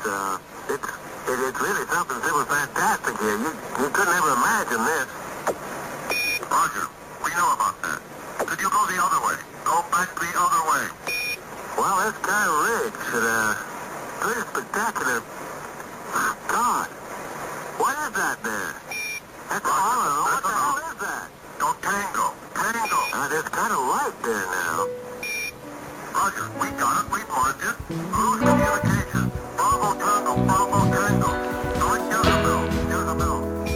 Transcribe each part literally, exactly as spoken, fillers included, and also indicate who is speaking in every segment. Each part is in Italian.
Speaker 1: it's, uh, it's, it, it's really something super fantastic here. You, you couldn't ever imagine this. Roger, we know about that. Could you go the other way? Go back the other way. Well, that's kind of rich and, uh, pretty spectacular. God, what is that there? That's all I don't know. What the hell is that? Go tango, tango. Uh, there's kind of light there now. Roger, we got it, we've marked it. Cruise communication. Bravo Tango, Bravo Tango. Start Jezebel, Jezebel.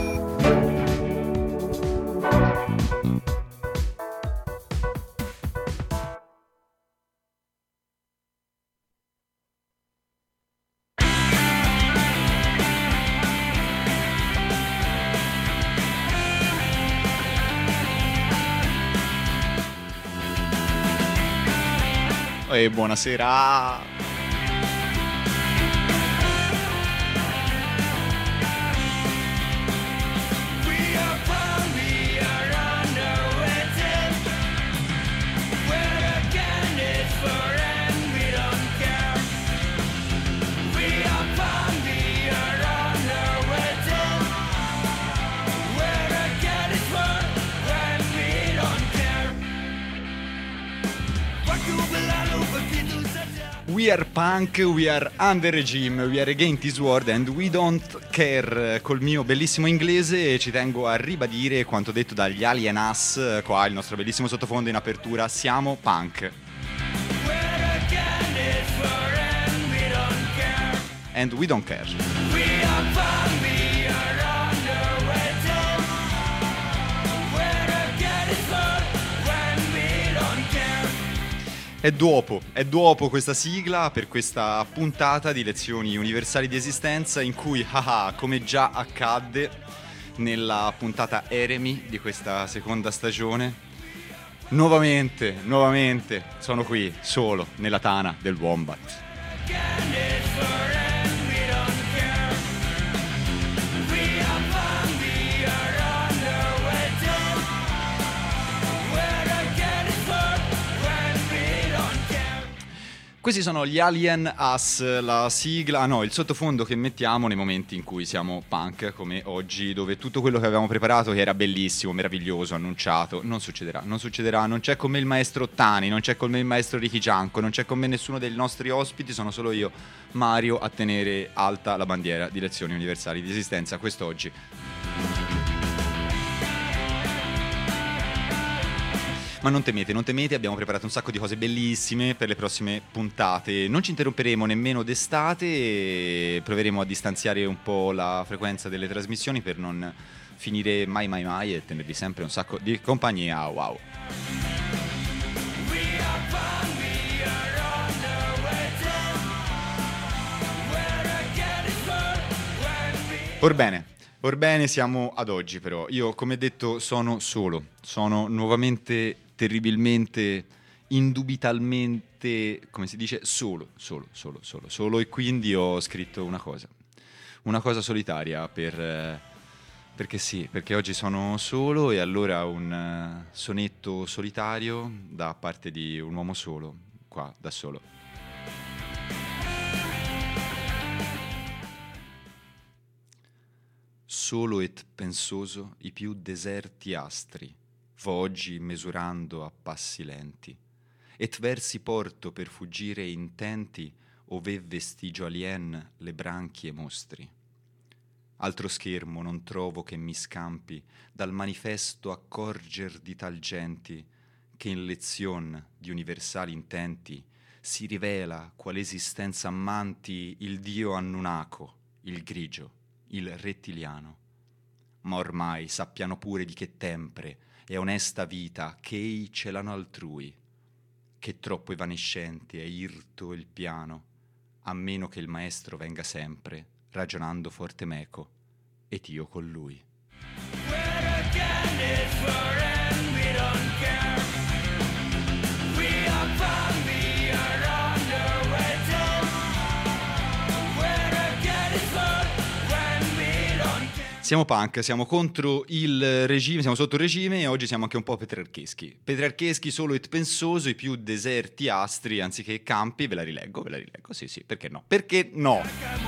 Speaker 2: E buonasera. We are punk, we are under regime, we are against this world and we don't care. Col mio bellissimo inglese ci tengo a ribadire quanto detto dagli Alien Us, qua il nostro bellissimo sottofondo in apertura, siamo punk. And we don't care. È dopo, è dopo questa sigla per questa puntata di Lezioni Universali di Esistenza in cui, haha, come già accadde nella puntata Eremi di questa seconda stagione, nuovamente, nuovamente sono qui, solo, nella tana del Wombat. Questi sono gli Alien Us, la sigla, no, il sottofondo che mettiamo nei momenti in cui siamo punk, come oggi, dove tutto quello che avevamo preparato, che era bellissimo, meraviglioso, annunciato, non succederà, non succederà, non c'è con me il maestro Tani, non c'è con me il maestro Ricky Gianco, non c'è con me nessuno dei nostri ospiti, sono solo io, Mario, a tenere alta la bandiera di Lezioni Universali di Esistenza quest'oggi. Ma non temete, non temete, abbiamo preparato un sacco di cose bellissime per le prossime puntate. Non ci interromperemo nemmeno d'estate e proveremo a distanziare un po' la frequenza delle trasmissioni per non finire mai mai mai e tenervi sempre un sacco di compagnia. Wow! Orbene, orbene siamo ad oggi però. Io, come detto, sono solo, sono nuovamente terribilmente, indubitalmente, come si dice, solo, solo, solo, solo, solo e quindi ho scritto una cosa, una cosa solitaria per, eh, perché sì, perché oggi sono solo e allora un uh, sonetto solitario da parte di un uomo solo, qua, da solo. Solo et pensoso i più deserti astri, vo oggi mesurando a passi lenti, et versi porto per fuggire intenti ove vestigio alien le branchie mostri. Altro schermo non trovo che mi scampi dal manifesto accorger di tal genti che in lezion di universali intenti si rivela qual esistenza ammanti il dio Annunaco, il grigio, il rettiliano. Ma ormai sappiano pure di che tempre e onesta vita che ei celano altrui, che troppo evanescente è irto il piano, a meno che il maestro venga sempre, ragionando forte meco, ed io con lui. Siamo punk, siamo contro il regime, siamo sotto il regime e oggi siamo anche un po' petrarcheschi. Petrarcheschi solo et pensoso, i più deserti astri anziché campi, ve la rileggo, ve la rileggo, sì sì, perché no? Perché no?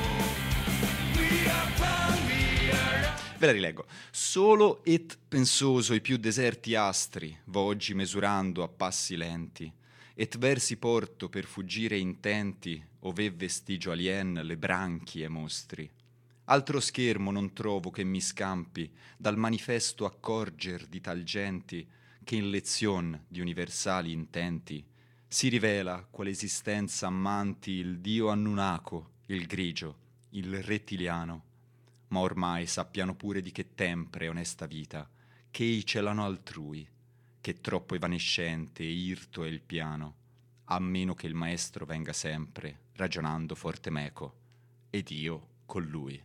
Speaker 2: Ve la rileggo. Solo et pensoso, i più deserti astri, vo oggi mesurando a passi lenti, et versi porto per fuggire intenti, ove vestigio alien le branchie mostri. Altro schermo non trovo che mi scampi dal manifesto accorger di tal genti che in lezion di universali intenti si rivela quale esistenza ammanti il dio Annunaco, il grigio, il rettiliano, ma ormai sappiano pure di che tempre e onesta vita, che ei celano altrui, che troppo evanescente e irto è il piano, a meno che il maestro venga sempre ragionando forte meco, ed io con lui.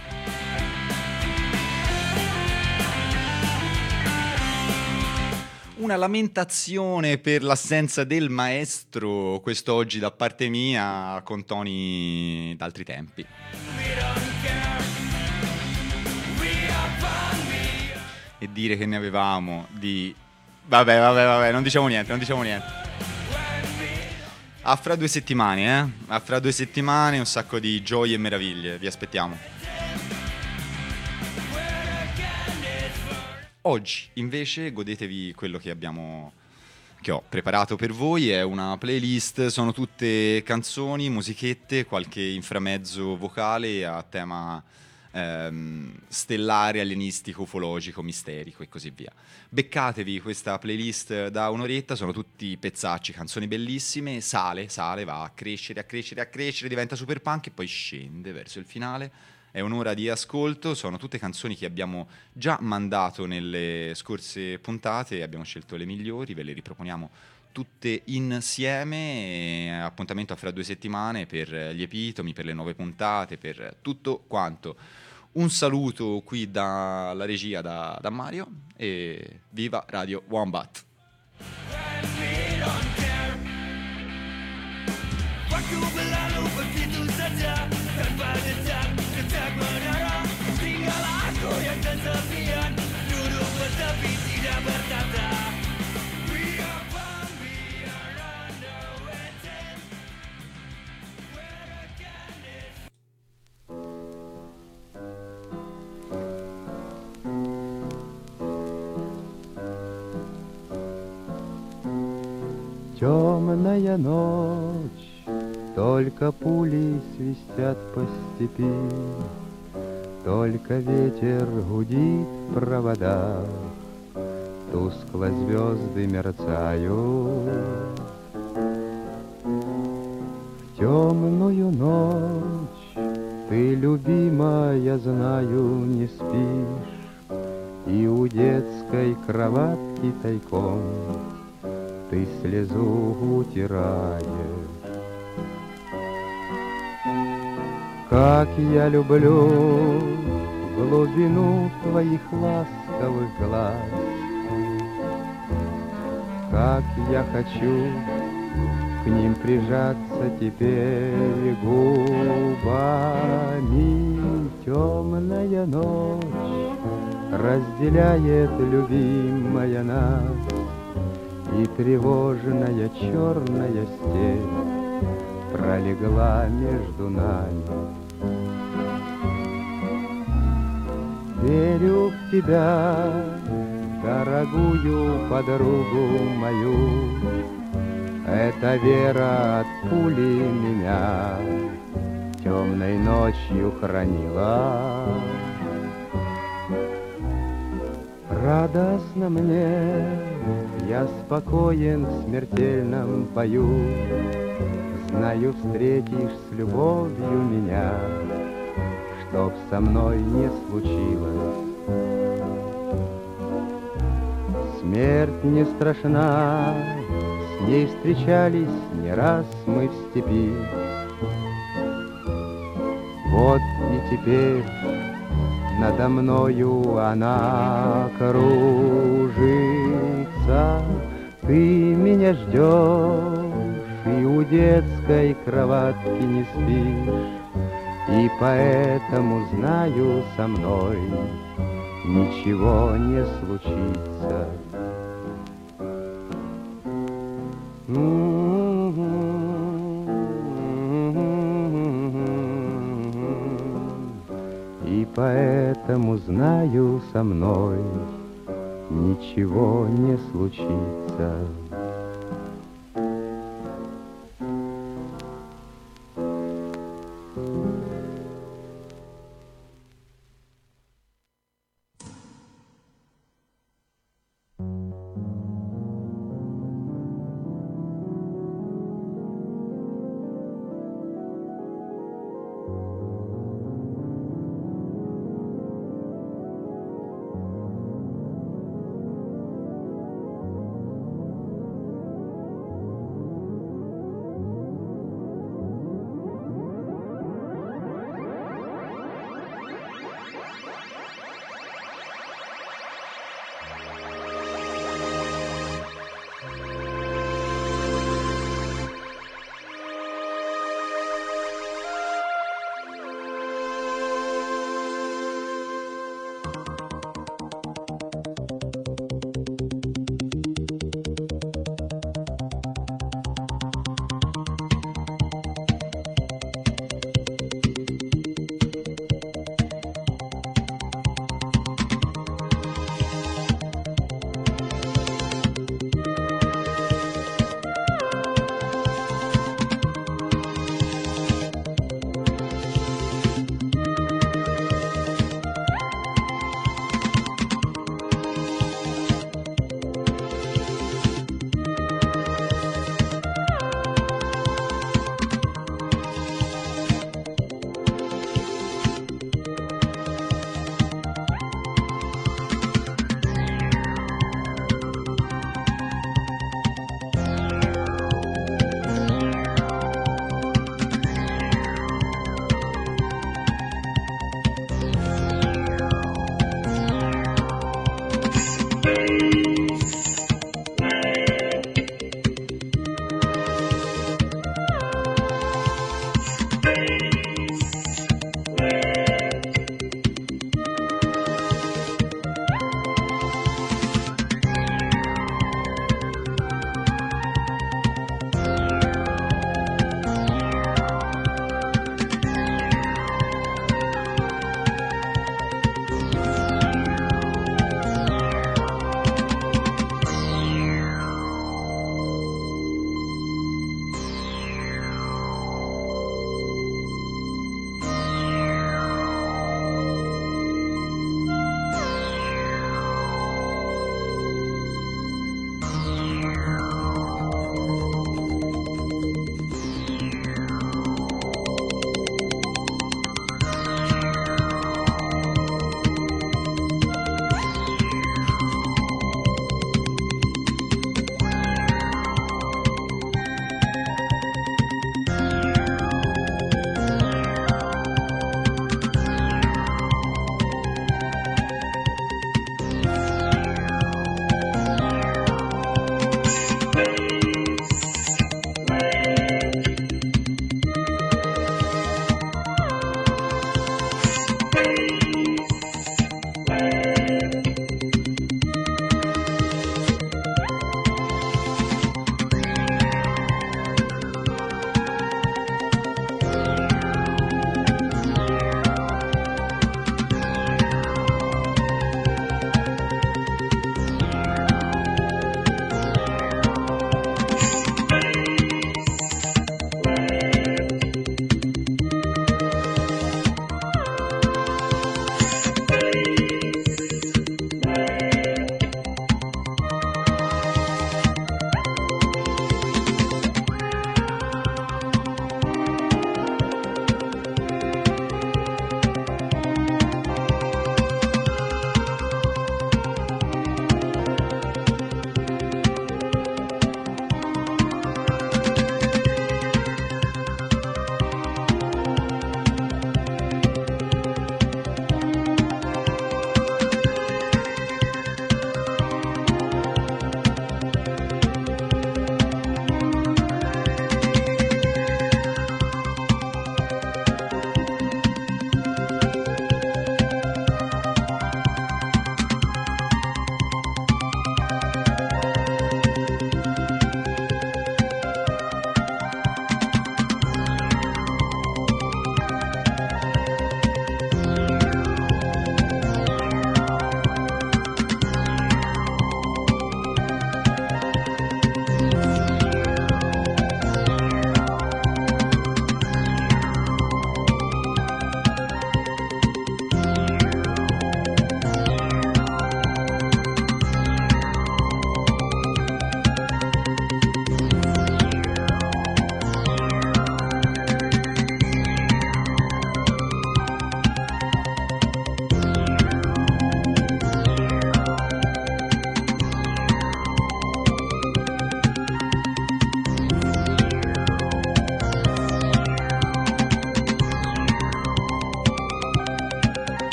Speaker 2: Una lamentazione per l'assenza del maestro quest'oggi da parte mia con toni d'altri tempi. E dire che ne avevamo di... Vabbè, vabbè, vabbè, non diciamo niente, non diciamo niente. A fra due settimane, eh? A fra due settimane un sacco di gioie e meraviglie, vi aspettiamo. Oggi, invece, godetevi quello che abbiamo... che ho preparato per voi, è una playlist, sono tutte canzoni, musichette, qualche inframezzo vocale a tema ehm, stellare, alienistico, ufologico, misterico e così via. Beccatevi questa playlist da un'oretta, sono tutti pezzacci, canzoni bellissime, sale, sale, va a crescere, a crescere, a crescere, diventa super punk e poi scende verso il finale. È un'ora di ascolto, sono tutte canzoni che abbiamo già mandato nelle scorse puntate, abbiamo scelto le migliori, ve le riproponiamo tutte insieme. Appuntamento a fra due settimane per gli epitomi, per le nuove puntate, per tutto quanto. Un saluto qui dalla regia da, da Mario e viva Radio Wombat!
Speaker 3: Темная ночь, только пули свистят по степи, только ветер гудит в проводах, тускло звезды мерцают. В темную ночь ты, любимая, знаю, не спишь, и у детской кроватки тайком ты слезу утираешь. Как я люблю глубину твоих ласковых глаз, как я хочу к ним прижаться теперь губами. Темная ночь разделяет, любимая, нас, и тревожная черная степь пролегла между нами. Верю в тебя, дорогую подругу мою, эта вера от пули меня темной ночью хранила. Радостно мне, я спокоен в смертельном бою, знаю, встретишь с любовью меня, чтоб со мной не случилось. Смерть не страшна, с ней встречались не раз мы в степи. Вот и теперь надо мною она кружится. Ты меня ждешь и у детской кроватки не спишь, И поэтому знаю, со мной ничего не случится. И поэтому знаю, со мной ничего не случится.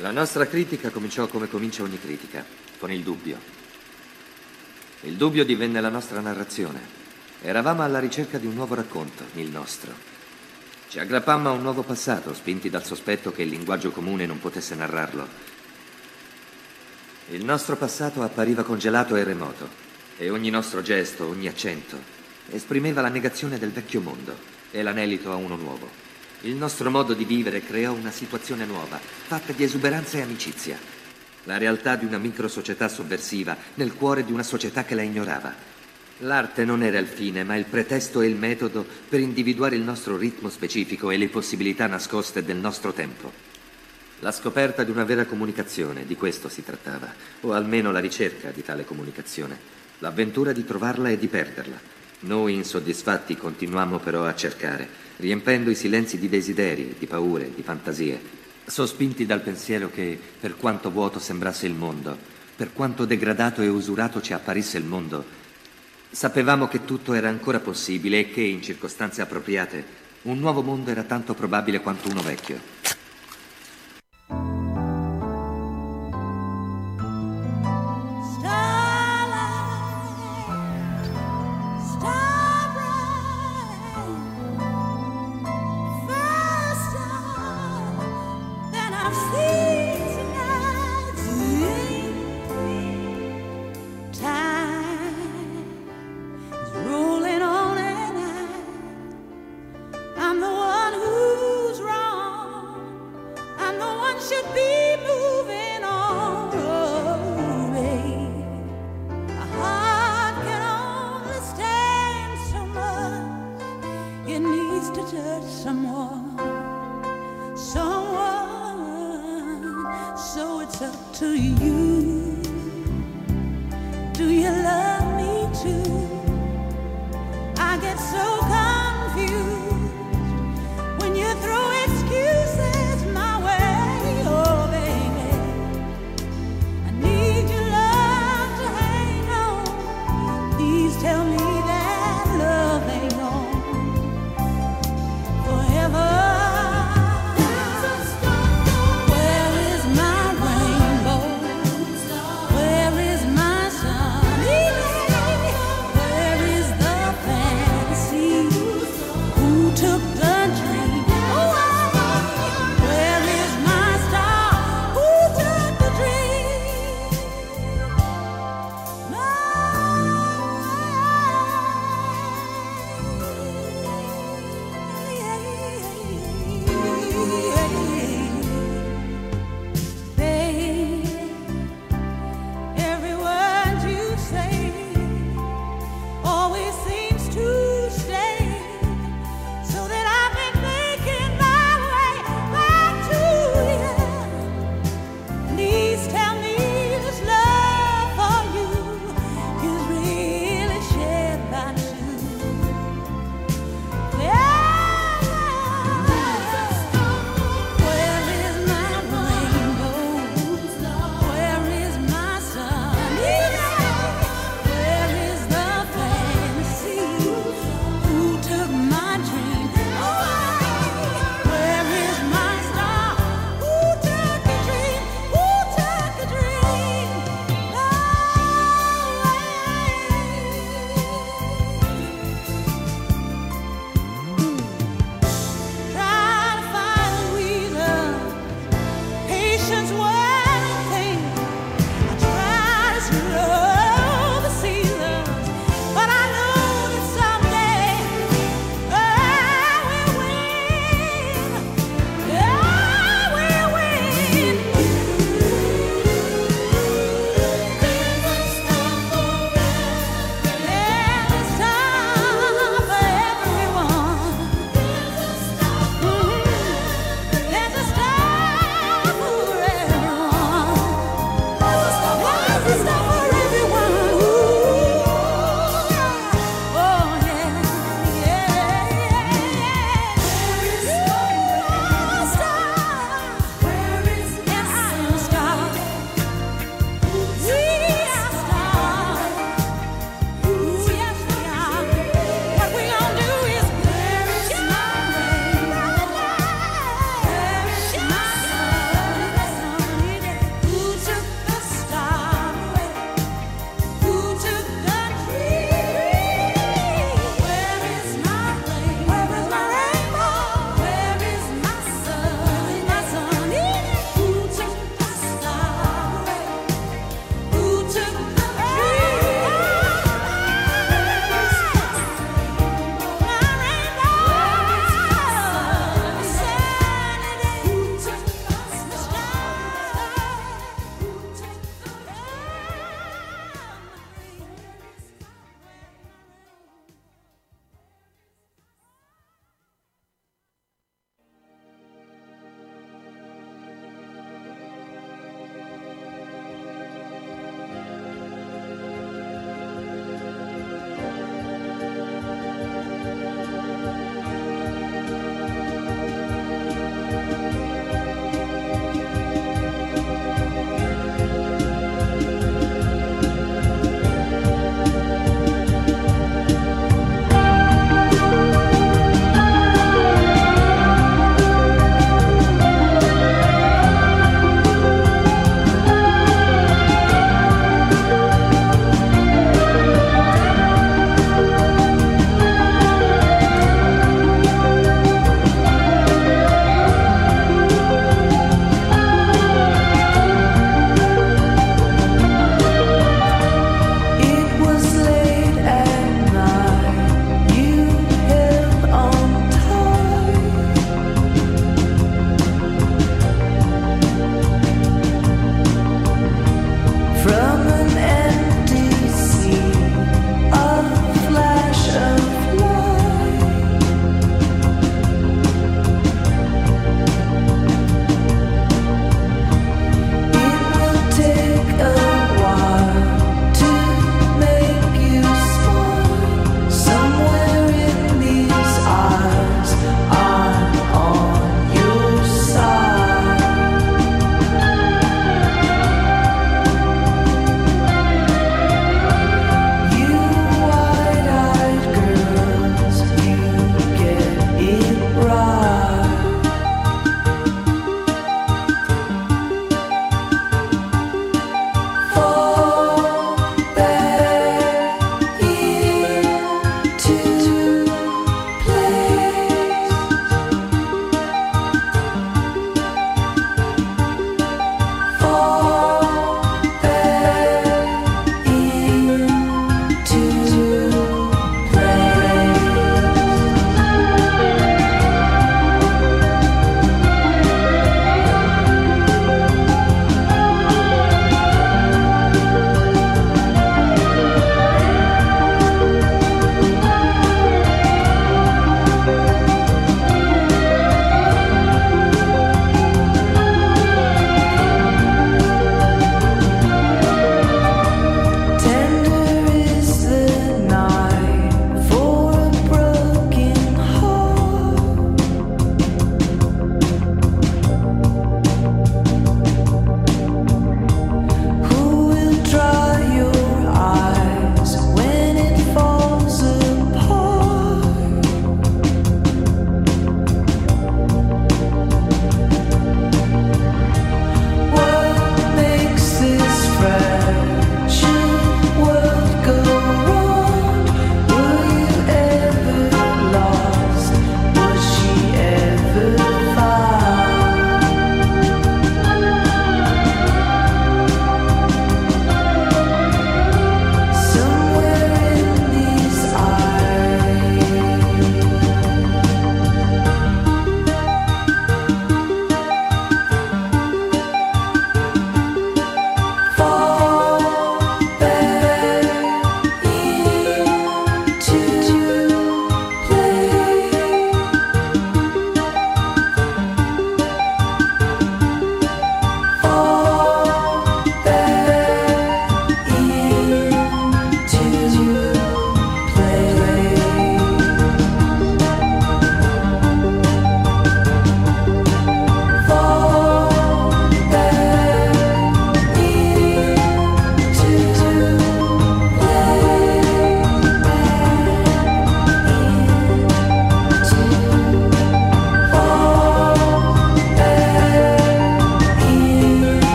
Speaker 4: La nostra critica cominciò come comincia ogni critica, con il dubbio. Il dubbio divenne la nostra narrazione. Eravamo alla ricerca di un nuovo racconto, il nostro. Ci aggrappammo a un nuovo passato, spinti dal sospetto che il linguaggio comune non potesse narrarlo. Il nostro passato appariva congelato e remoto, e ogni nostro gesto, ogni accento, esprimeva la negazione del vecchio mondo e l'anelito a uno nuovo. Il nostro modo di vivere creò una situazione nuova, fatta di esuberanza e amicizia. La realtà di una microsocietà sovversiva nel cuore di una società che la ignorava. L'arte non era il fine, ma il pretesto e il metodo per individuare il nostro ritmo specifico e le possibilità nascoste del nostro tempo. La scoperta di una vera comunicazione, di questo si trattava, o almeno la ricerca di tale comunicazione, l'avventura di trovarla e di perderla. Noi, insoddisfatti, continuammo però a cercare, riempendo i silenzi di desideri, di paure, di fantasie, sospinti dal pensiero che, per quanto vuoto sembrasse il mondo, per quanto degradato e usurato ci apparisse il mondo, sapevamo che tutto era ancora possibile e che, in circostanze appropriate, un nuovo mondo era tanto probabile quanto uno vecchio.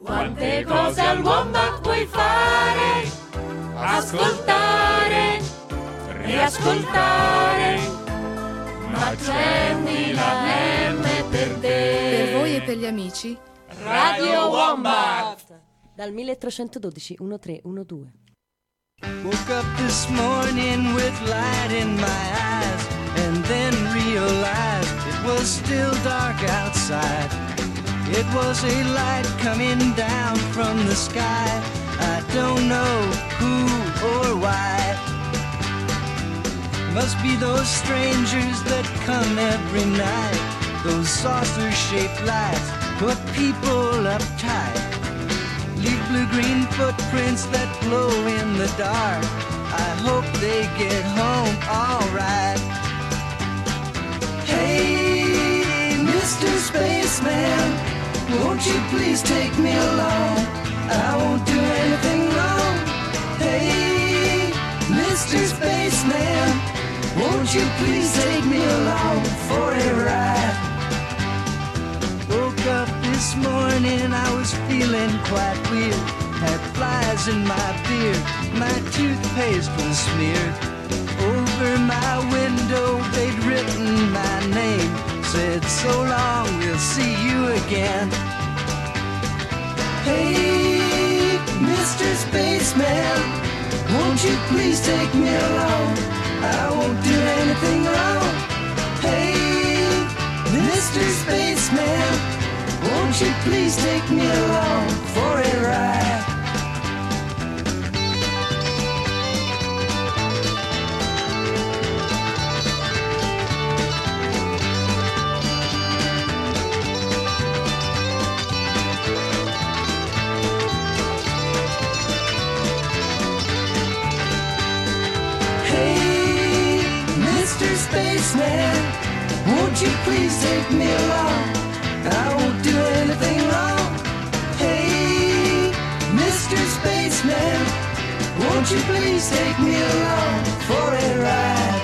Speaker 5: Quante cose al Wombat puoi fare? Ascoltare, riascoltare, ma accendi la M per te.
Speaker 6: Per voi e per gli amici,
Speaker 5: Radio Wombat.
Speaker 7: Dal milletrecentododici tredici.
Speaker 8: Woke up this morning with light in my eyes, and then realized it was still dark outside. It was a light coming down from the sky. I don't know who or why. Must be those strangers that come every night. Those saucer-shaped lights put people uptight. Leave blue-green footprints that glow in the dark. I hope they get home all right. Hey, Mister Spaceman, won't you please take me along? I won't do anything wrong. Hey, Mister Spaceman, won't you please take me along for a ride? Woke up this morning, I was feeling quite weird. Had flies in my beard, my toothpaste was smeared. Over my window they'd written my name. Said, so long, we'll see you again. Hey, Mister Spaceman, won't you please take me along? I won't do anything wrong. Hey, Mister Spaceman, won't you please take me along for a ride? Spaceman, won't you please take me along? I won't do anything wrong. Hey, Mister Spaceman, won't you please take me along for a ride?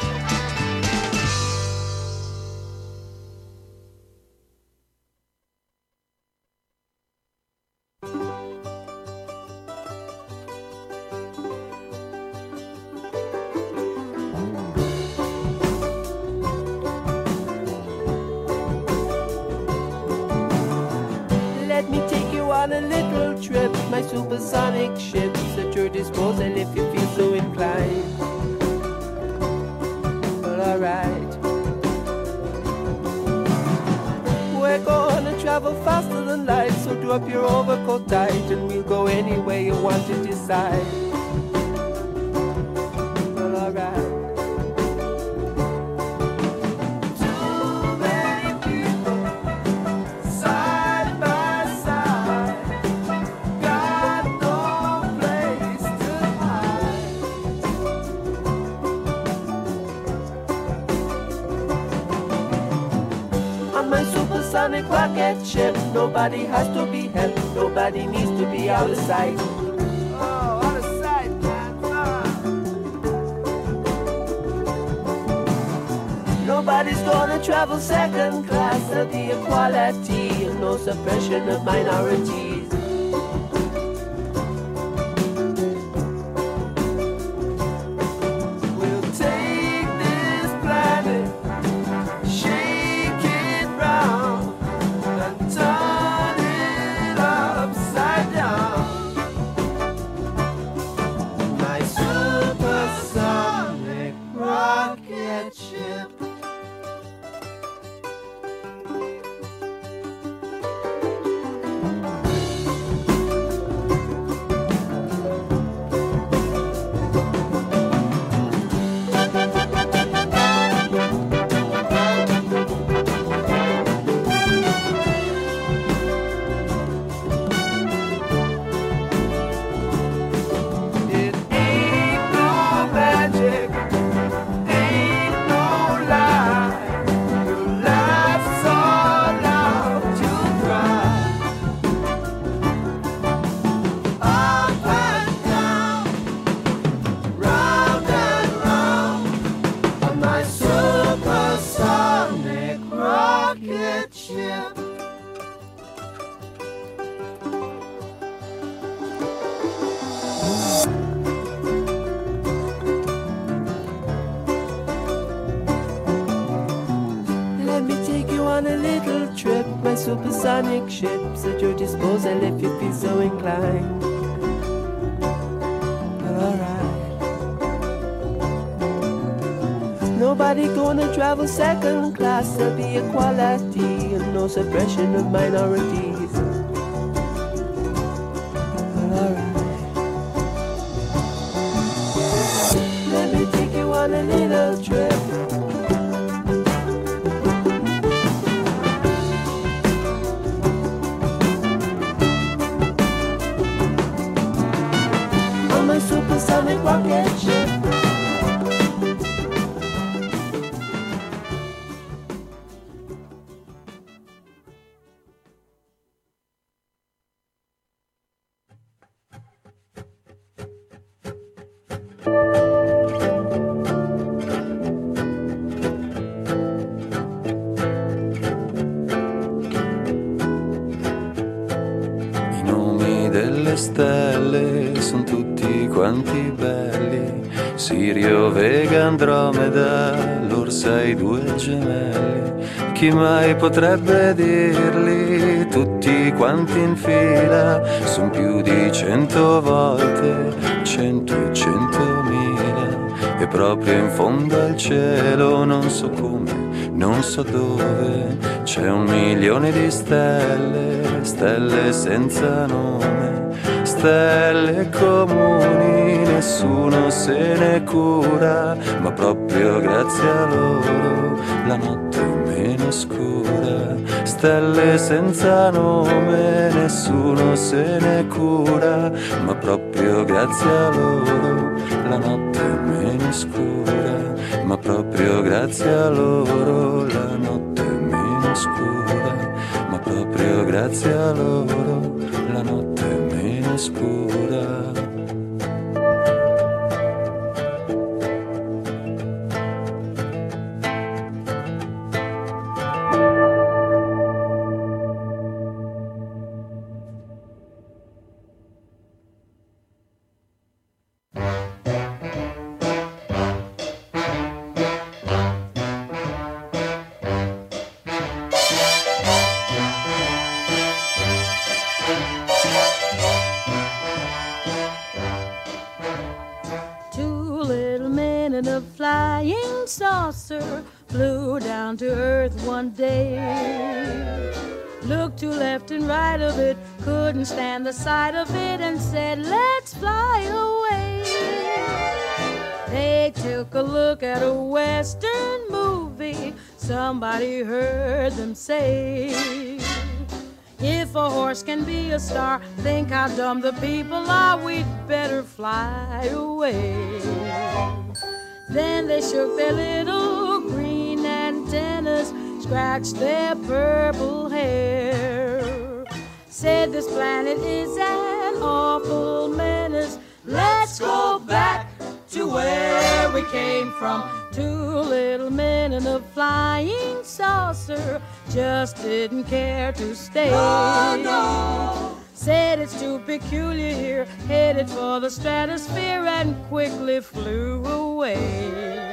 Speaker 9: Supersonic ships at your disposal if you feel so inclined. Well, alright. We're gonna travel faster than light, so drop your overcoat tight and we'll go anywhere you want to decide. Well, alright. Supersonic rocket ship, nobody has to be helped, nobody needs to be out of sight. Oh, out of sight, man. Ah. Nobody's gonna travel second class, there'll be equality and no suppression of minorities. supersonic ships at your disposal if you feel so inclined. Alright. Nobody gonna travel second class. There'll be equality and no suppression of minorities. Alright. Let me take you on a little trip. Supersonic rocket ship.
Speaker 6: I nomi delle stelle sono tutti quanti belli, Sirio, Vega, Andromeda, l'Orsa e i due gemelli. Chi mai potrebbe dirli? Tutti quanti in fila, son più di cento volte, cento e centomila. E proprio in fondo al cielo, non so come, non so dove, c'è un milione di stelle, stelle senza nome. Stelle comuni, nessuno se ne cura, ma proprio grazie a loro la notte è meno scura. Stelle senza nome, nessuno se ne cura, ma proprio grazie a loro la notte è meno scura. Ma proprio grazie a loro la notte è meno scura. Ma proprio grazie a loro la notte è meno scura.
Speaker 10: Saucer flew down to earth one day. Looked to left and right of it, couldn't stand the sight of it, and said, let's fly away. They took a look at a western movie. Somebody heard them say, if a horse can be a star, think how dumb the people are, we'd better fly away. Then they shook their little green antennas, scratched their purple hair, said this planet is an awful menace, let's go back to where we came from. Two little men in a flying saucer just didn't care to stay. No, no. Said it's too peculiar here, headed for the stratosphere, and quickly flew away.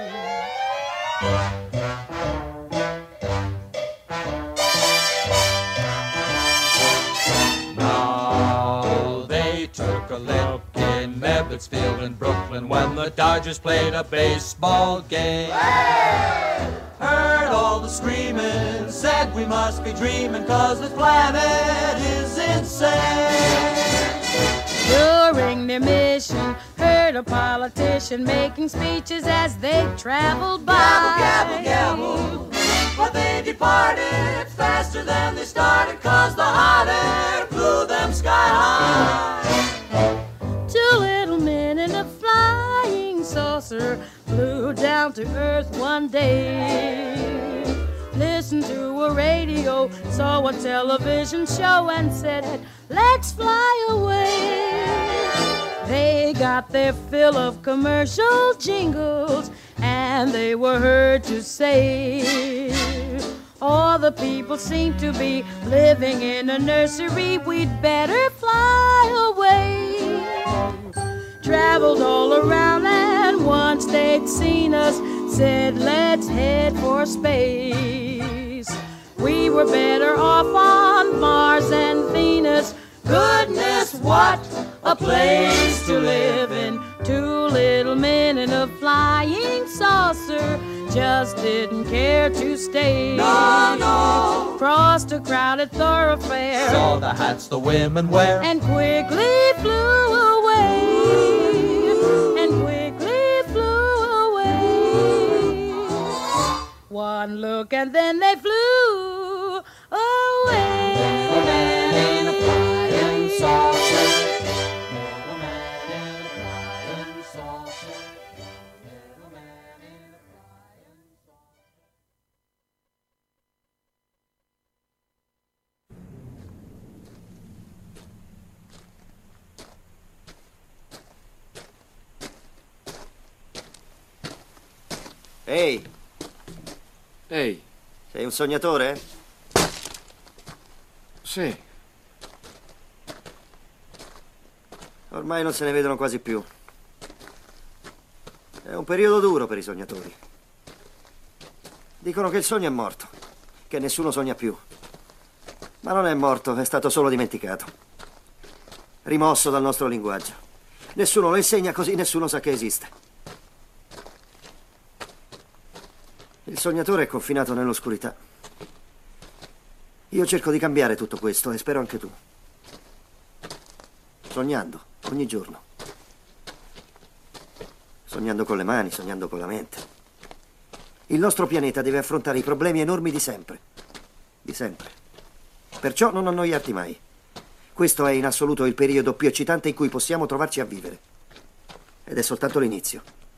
Speaker 11: Now they took a look in Ebbets Field in Brooklyn when the Dodgers played a baseball game. Hey! Heard all the screaming, said we must be dreaming, 'cause this planet is insane.
Speaker 10: During their mission, heard a politician making speeches as they traveled by.
Speaker 11: Gabble, gabble, gabble. But they departed faster than they started, 'cause the hot air blew them sky high.
Speaker 10: Two little men in a flying saucer flew down to earth one day. Listened to a radio, saw a television show, and said, let's fly away. They got their fill of commercial jingles, and they were heard to say, all the people seem to be living in a nursery, we'd better fly away. Traveled all around, and once they'd seen us, said let's head for space. we were better off on Mars and Venus. Goodness, what a place to live in. Two little men in a flying saucer just didn't care to stay.
Speaker 11: No, no.
Speaker 10: Crossed a crowded thoroughfare,
Speaker 11: saw the hats the women wear,
Speaker 10: and quickly flew away. And quickly flew away. One look and then they flew away.
Speaker 11: Man in a flying saucer.
Speaker 12: Ehi!
Speaker 13: Ehi!
Speaker 12: Sei un sognatore?
Speaker 13: Sì.
Speaker 12: Ormai non se ne vedono quasi più. È un periodo duro per i sognatori. Dicono che il sogno è morto, che nessuno sogna più. Ma non è morto, è stato solo dimenticato. Rimosso dal nostro linguaggio. Nessuno lo insegna, così nessuno sa che esiste. Il sognatore è confinato nell'oscurità. Io cerco di cambiare tutto questo e spero anche tu. Sognando, ogni giorno. Sognando con le mani, sognando con la mente. Il nostro pianeta deve affrontare i problemi enormi di sempre. Di sempre. Perciò non annoiarti mai. Questo è in assoluto il periodo più eccitante in cui possiamo trovarci a vivere. Ed è soltanto l'inizio.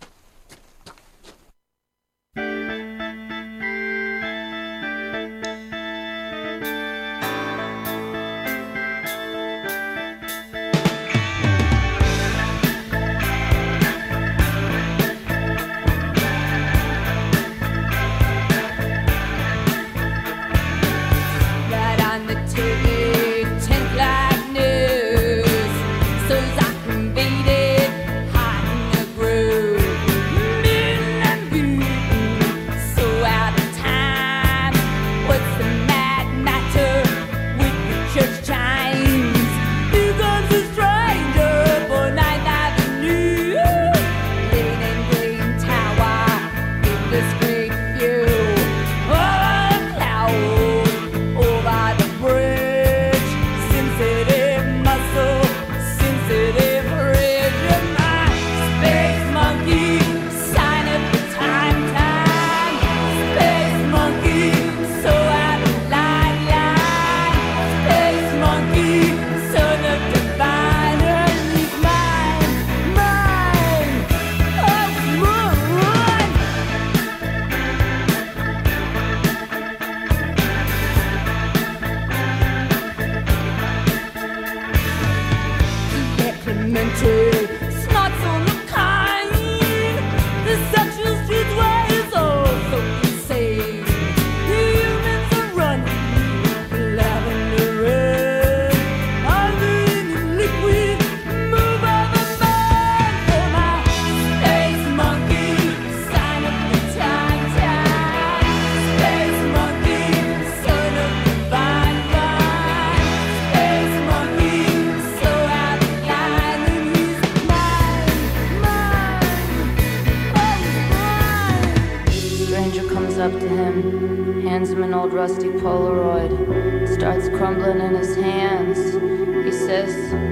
Speaker 14: up to him, hands him an old rusty Polaroid. It starts crumbling in his hands. He says,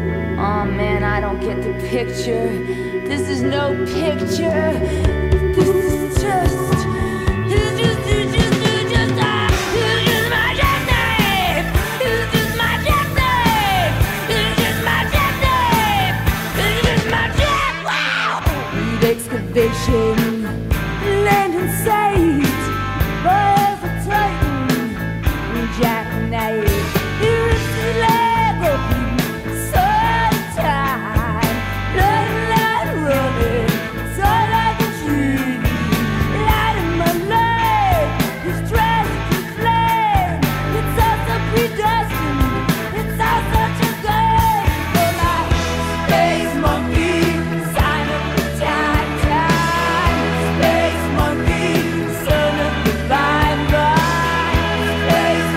Speaker 14: "Oh man, I don't get the picture. This is no picture. This is just, this is just, this is just, this is just, ah, this is just my jackknife. This is just my jackknife. This is just my jackknife. This is just my jack." Wow! Need excavation, land in sight. Boys are tighten, jackknife. Here is the Lego beat, so tight. Blood, blood running, so like a tree. Light in my life, this tragic is flame. It's all so predestined, it's all such a game. For my space monkey, sign of the time, time. Space monkey, son of divine right. Space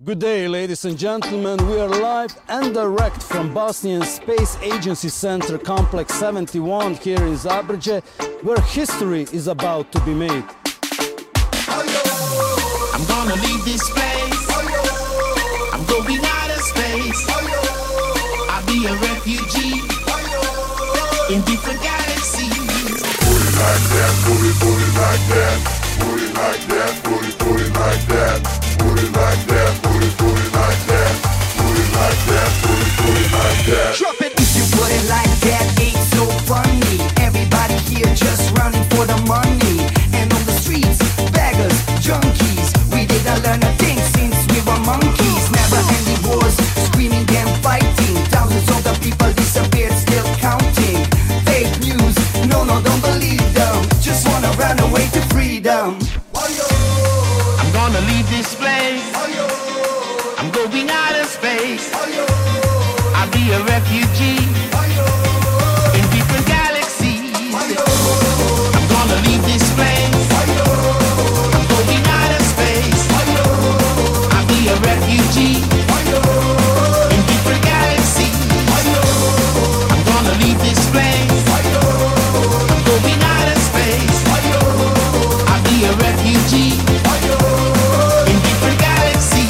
Speaker 15: Good day, ladies and gentlemen. We are live and direct from Bosnian Space Agency Center Complex seventy-one here in Zabrze, where history is about to be made.
Speaker 16: I'm gonna leave this place. I'm going out of space. I'll be a refugee in different galaxies.
Speaker 1: Put it like that, put it, put it like that. Put it like that, put it, put it like that. Put it like that, put it, put it like that. Put it like that, put it, put it like that.
Speaker 16: Drop it if you put it like that, ain't so funny. Everybody here just running for the money. And on the streets, beggars, junkies. We didn't learn a thing since we were monkeys. Never ending wars, screaming and fighting. Thousands of the people disappeared, still counting. Fake news, no, no, don't believe them. Just wanna run away to freedom. I'm gonna leave this place. I'm going out of space. I'll be a refugee in different galaxies. I'm gonna leave this place. I'm going out of space. I'll be a refugee in different galaxies. I'm gonna leave this place. I'm going out of space. I'll be a refugee in different galaxies.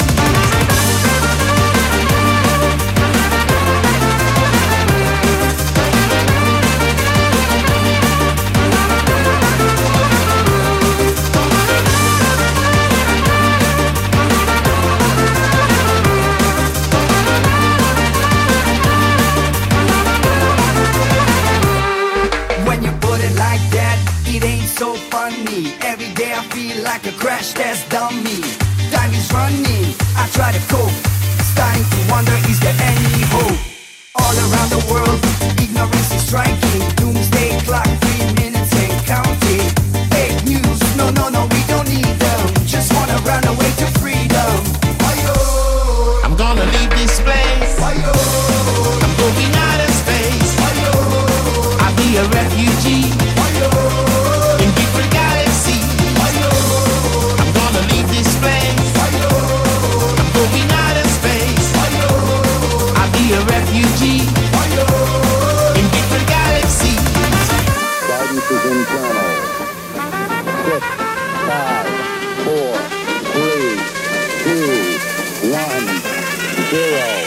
Speaker 16: When you put it like that, it ain't so funny. Every day I feel like a crash test dummy. Time is running, I try to cope. Starting to wonder, is there any hope? All around the world, ignorance is striking. Doomsday clock, three minutes and counting. Fake news, no, no, no, we don't need them. Just wanna run away to freedom. I'm gonna leave this place. I'm going out of space. I'll be a refugee in different galaxies. I'm gonna leave this place. I'm going out of space. I'll be a refugee in different galaxies.
Speaker 17: Guidance is internal. Six, five, four, three, two, one, zero.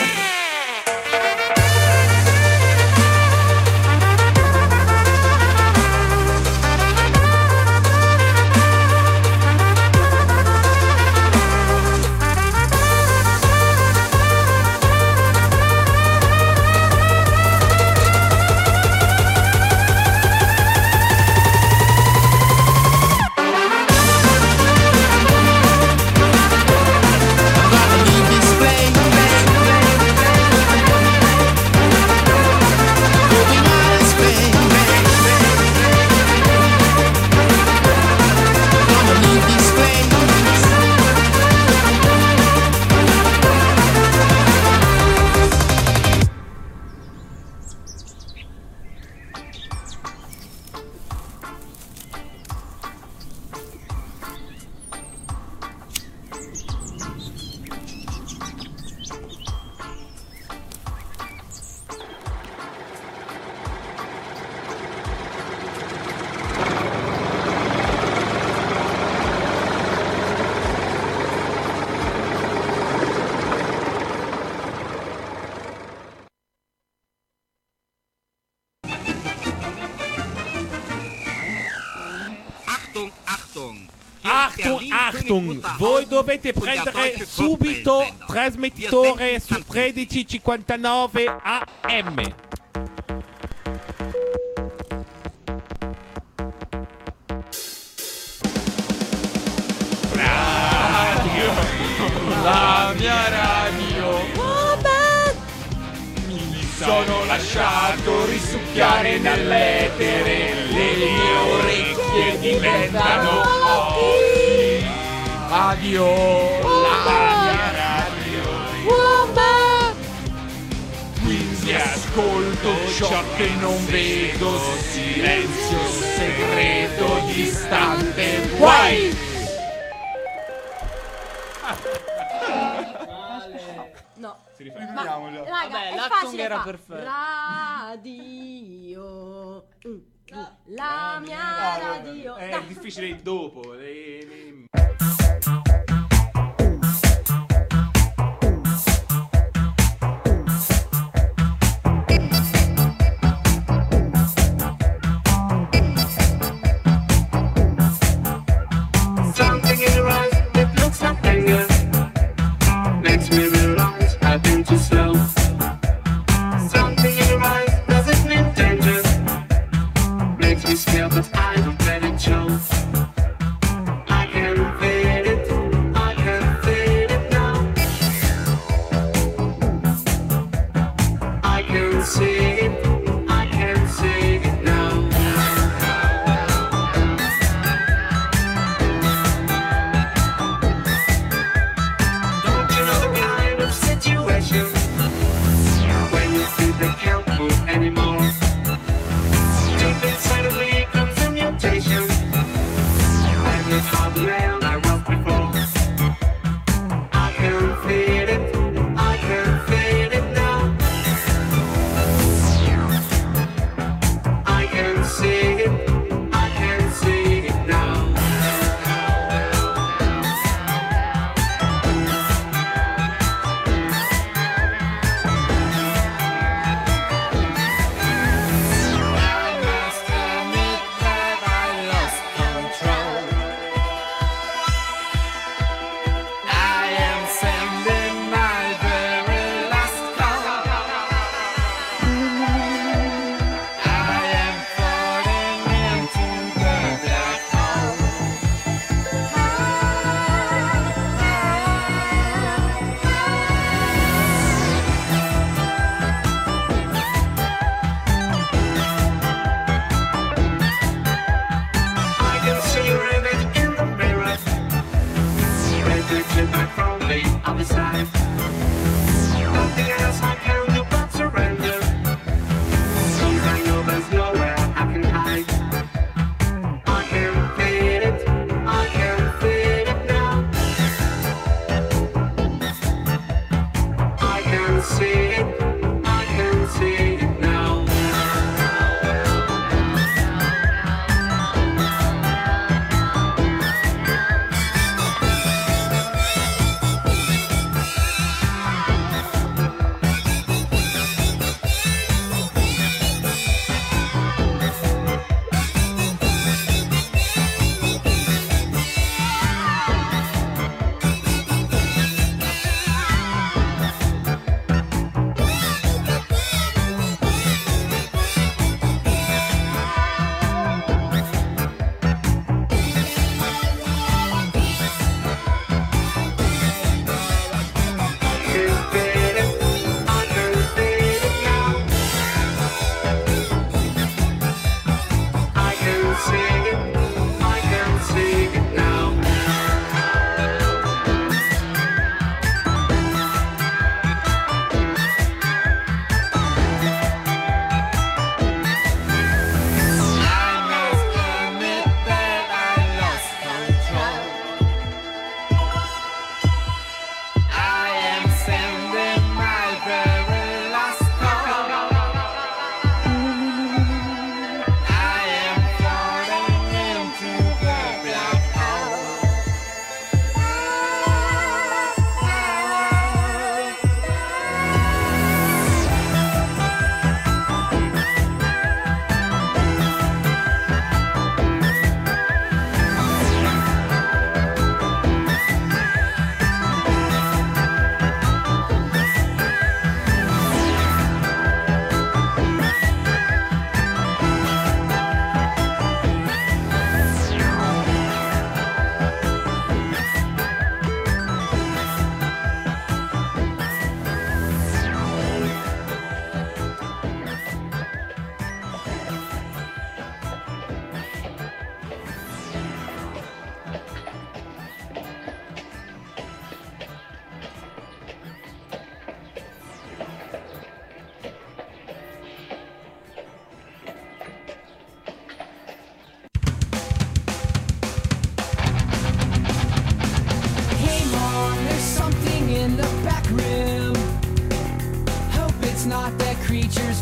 Speaker 18: Achtung, Achtung, voi dovete prendere subito trasmettitore su tredici cinquantanove A M. Radio, la mia radio. Mi sono lasciato risucchiare nell'etere, le mie orecchie diventano occhi. Radio, la mia radio. Quindi ascolto ciò che non vedo, silenzio segreto distante. Guai!
Speaker 10: No.
Speaker 18: Si riflettiamo già.
Speaker 10: Raga,
Speaker 19: Vabbè,
Speaker 10: è
Speaker 19: l'Actung
Speaker 10: facile
Speaker 19: era
Speaker 10: fa.
Speaker 19: perfetto.
Speaker 10: Radio. Mm, mm, La mia radio.
Speaker 18: È
Speaker 10: Dai.
Speaker 18: difficile il dopo. le- le-
Speaker 20: Something in your eyes, it looks like anger. Makes me realize I've been too slow. Something in your eyes doesn't mean danger. Makes me scared, but I don't let it show. I can feel it, I can feel it now. I can see it, I can see it now. Don't you know the kind of situation when you feel they can't move anymore? Deep inside of me, come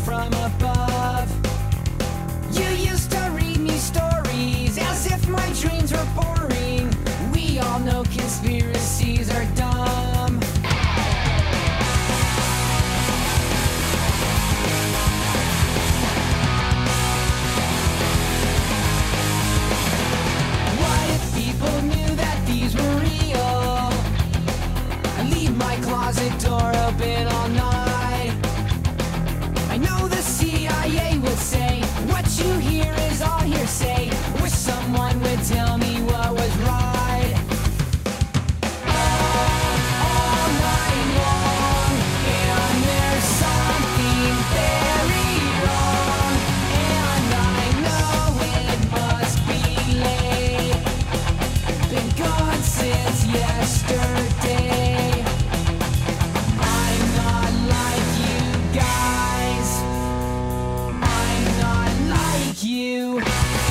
Speaker 16: from above. You used to read me stories as if my dreams were boring. We all know conspiracies are dumb. What if people knew that these were real? I leave my closet door open all night. I know the C I A would say what you hear is all hearsay. Wish someone would tell me what was right. All, all night long, and there's something very wrong, and I know it must be late. Been gone since yesterday. I'm not like you guys. I'm not like you.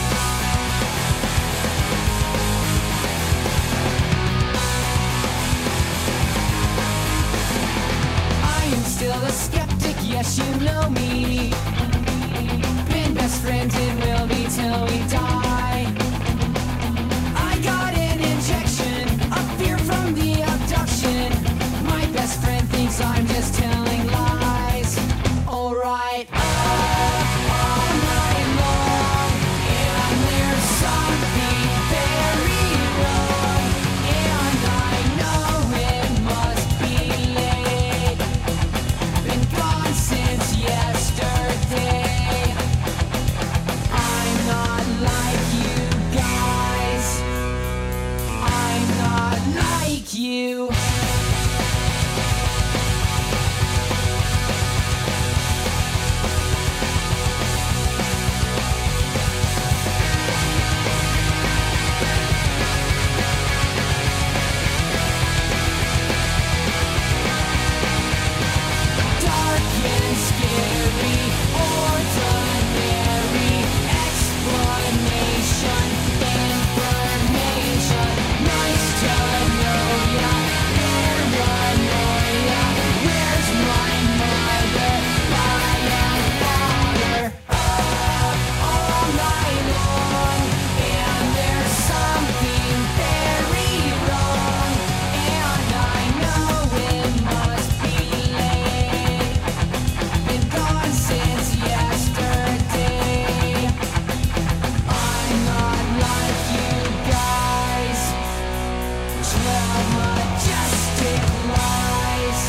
Speaker 16: I am still a skeptic, yes you know me. Been best friends and will be till we die. I got an injection of fear from the abduction. My best friend thinks I'm just telling lies. Alright, up all night long, and there's something very wrong, and I know it must be late. Been gone since yesterday. I'm not like you guys. I'm not like you. Dark and scary, ordinary explanation, information, nice to know ya, paranoia, where's my mother, my and father, up all night long, and there's something very wrong, and I know it must be late. Been gone since yesterday. I'm not like you guys. Twelve majestic lies.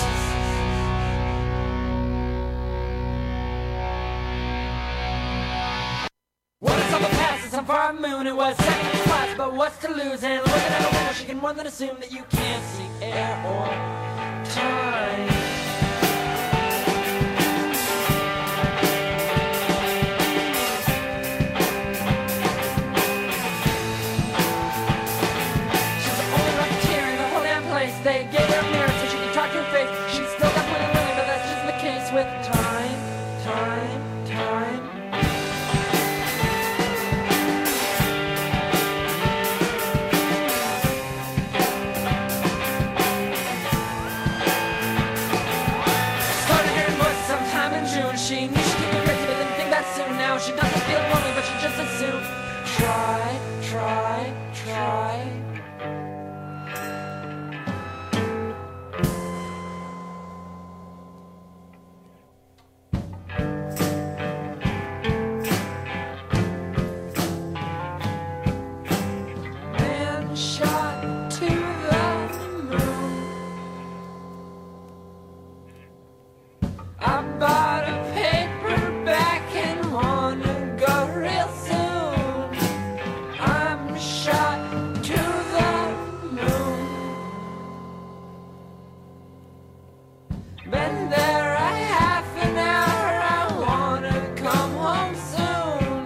Speaker 5: What is on the past? It's on far moon. It was second in class, but what's to lose? And looking at a window, she can more than assume that you can't see air or time. She's the only rocketeer in the whole damn place. They gave her a mirror so she could talk to her face. She's still got Willy Willy, but that's just the case with time, time, time. Started hearing voices sometime in June. She knew she could be crazy, but didn't think that soon. Now she doesn't feel lonely, but she just as soon try, try, try. Man shot to the moon. I bought a paperback and wanna go real soon. I'm shot to the moon. Been there a half an hour. I wanna come home soon.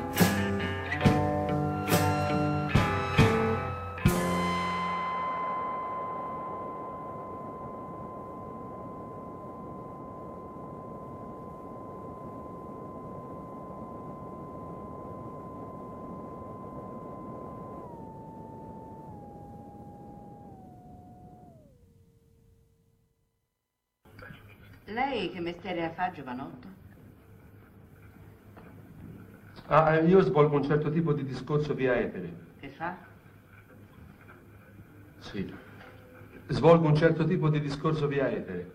Speaker 19: Lei che mestiere fa, giovanotto? Ah, io svolgo un certo tipo di discorso via etere.
Speaker 21: Che fa?
Speaker 19: Sì. Svolgo un certo tipo di discorso via etere.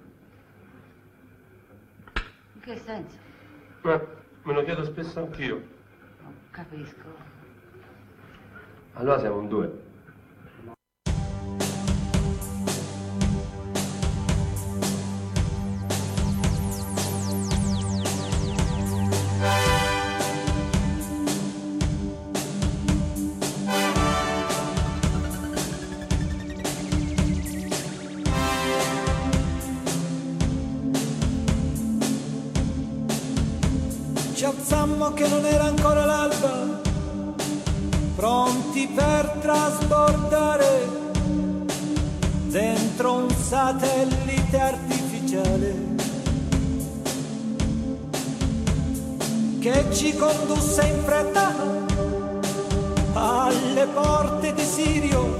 Speaker 21: In che senso?
Speaker 19: Eh, me lo chiedo spesso anch'io.
Speaker 21: Non capisco.
Speaker 19: Allora siamo in due.
Speaker 8: Ci alzammo che non era ancora l'alba, pronti per trasbordare dentro un satellite artificiale che ci condusse in fretta alle porte di Sirio,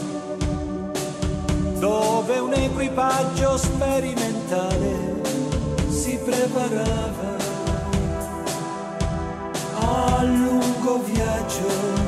Speaker 8: dove un equipaggio sperimentale si preparava a lungo viaggio.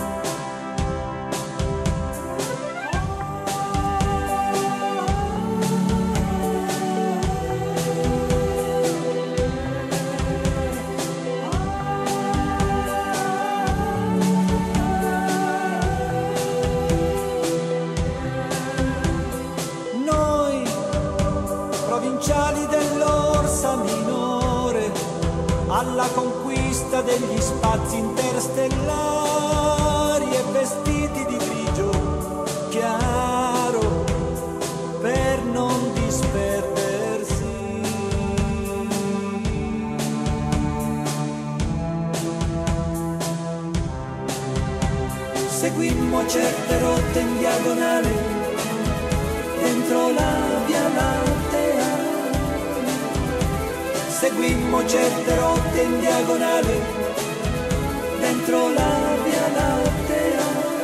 Speaker 8: Noi, provinciali dell'Orsa Minore, alla conquista degli spazi interstellari e vestiti di grigio chiaro per non disperdersi. Seguimmo certe rotte in diagonale dentro la Via Lattea. Seguimmo certe rotte in diagonale dentro la Via Lattea.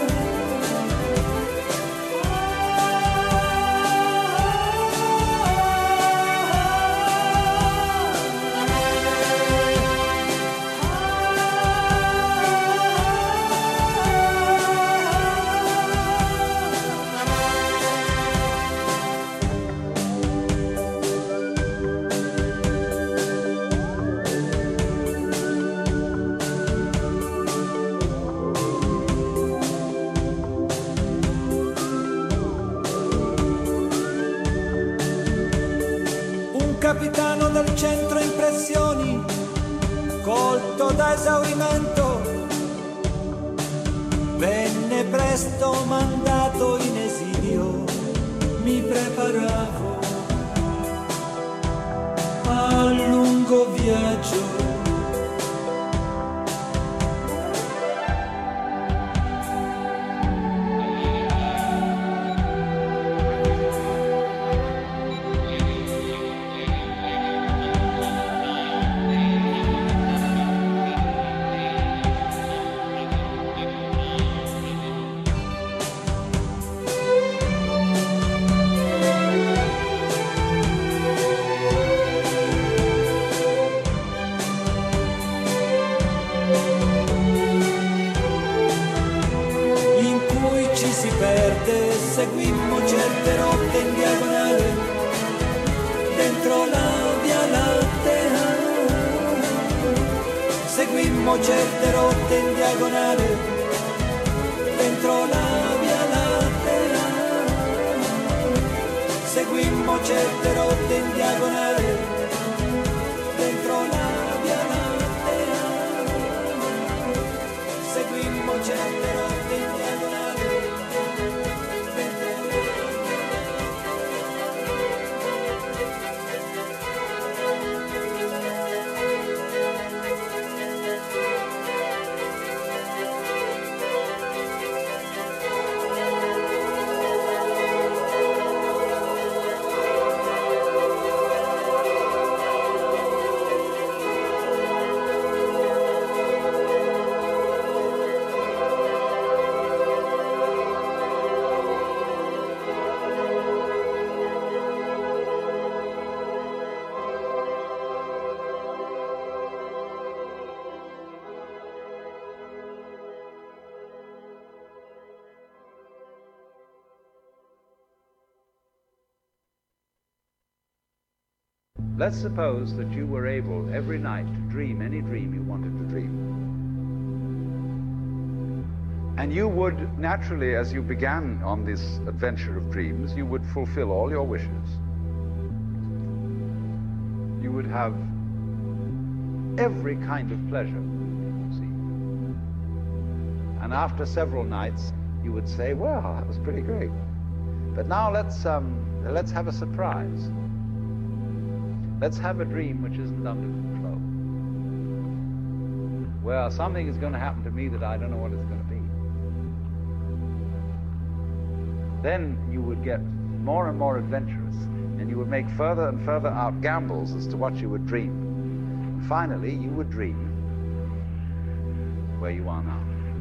Speaker 8: Capitano del centro impressioni, colto da esaurimento, venne presto mandato in esilio. Mi preparavo a lungo viaggio. Seguimmo certe rotte in diagonale dentro la Via Lattea. Seguimmo certe rotte in diagonale dentro la Via Lattea. Seguimmo certe rotte in diagonale dentro la Via Lattea. Seguimmo certe rotte in diagonale.
Speaker 2: Let's suppose that you were able every night to dream any dream you wanted to dream. And you would naturally, as you began on this adventure of dreams, you would fulfill all your wishes. You would have every kind of pleasure, see. And after several nights, you would say, well, that was pretty great. But now let's, um, let's have a surprise. Let's have a dream which isn't under control. Well, something is going to happen to me that I don't know what it's going to be. Then you would get more and more adventurous, and you would make further and further out gambles as to what you would dream. And finally, you would dream where you are now.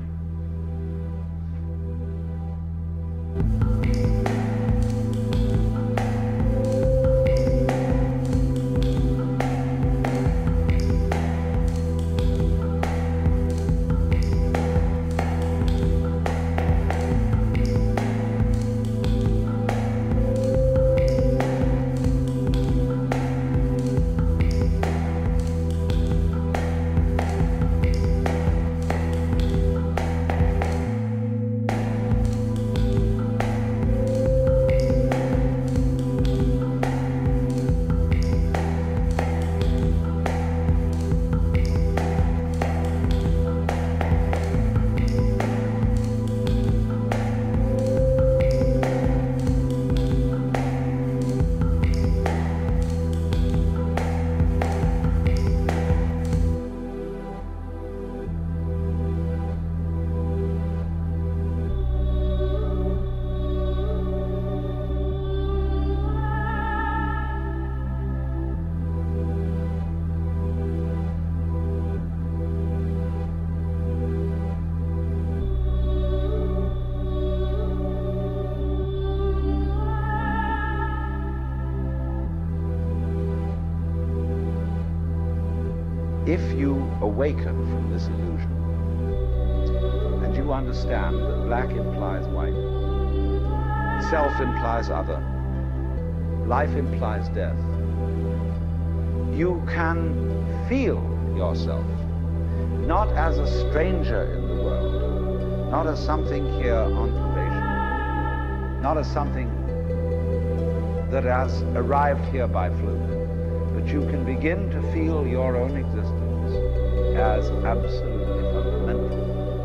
Speaker 2: If you awaken from this illusion, and you understand that black implies white, self implies other, life implies death, you can feel yourself not as a stranger in the world, not as something here on probation, not as something that has arrived here by fluke, but you can begin to feel your own existence as absolutely fundamental.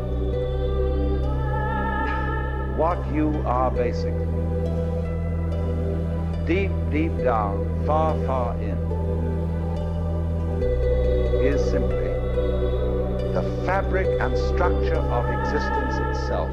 Speaker 2: What you are basically, deep, deep down, far, far in, is simply the fabric and structure of existence itself.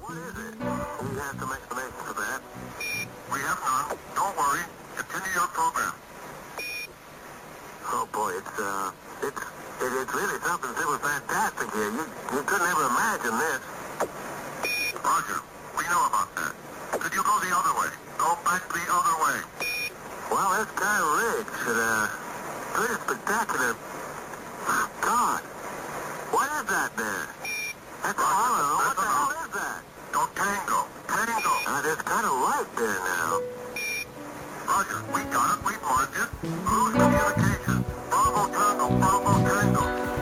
Speaker 1: What is it? We have some explanation for that. We have none. Don't worry. Continue your program. Oh boy, it's uh, it's it, it's really something super fantastic here. You you couldn't ever imagine this. Roger, we know about that. Could you go the other way? Go back the other way. Well, that's kind of rich and uh, pretty spectacular. God, what is that there? That's Apollo. What the hell is that? Don't tango, tango. Uh, there's kind of light there now. Roger, we got it. We've marked it. Lose communication. Bravo Tango, Bravo Tango.